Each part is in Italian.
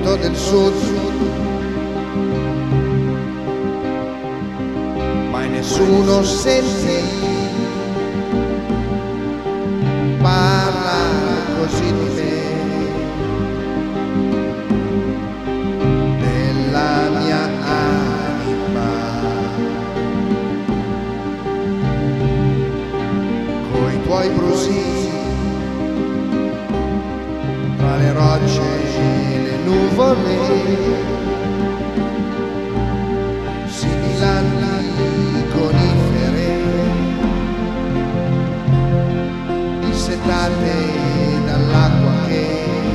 vento del sud, mai nessuno sente parlare così di me, della mia anima, coi tuoi brusii tra le rocce e le nuvole, sibilanti conifere dissetate dall'acqua che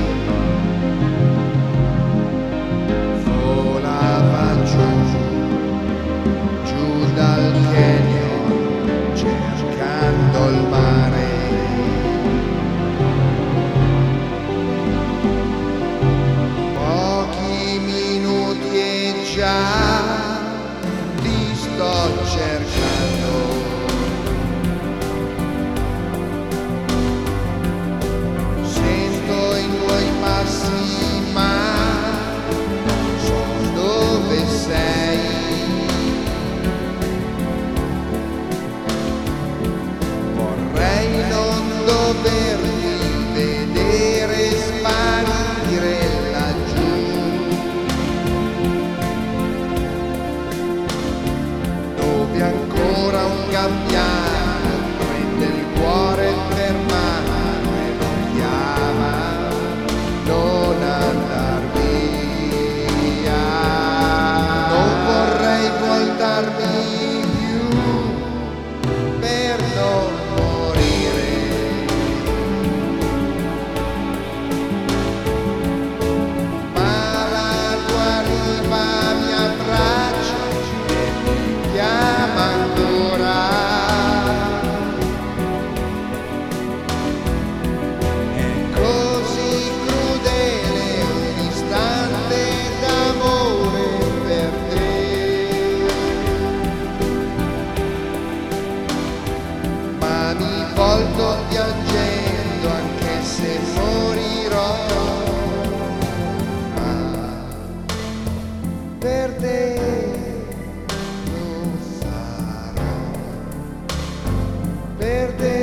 volava giù dal canyon cercando il mare. Pochi minuti e già ti sto cercando. Sento i tuoi passi ma non so dove sei. Vorrei non doverti vedere sparire laggiù, dove ancora un gabbiano prende il cuore per mano e lo chiama, non andar via. Non vorrei voltarmi più per non morire, ma la tua riva mi abbraccia e mi chiama ancora. È così crudele un istante d'amore per te, ma mi volto piangendo anche se morirò, ma per te lo farò, per te.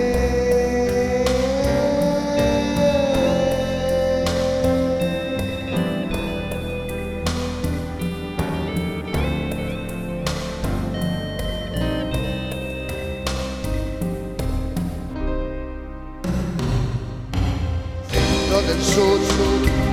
Vento del sud,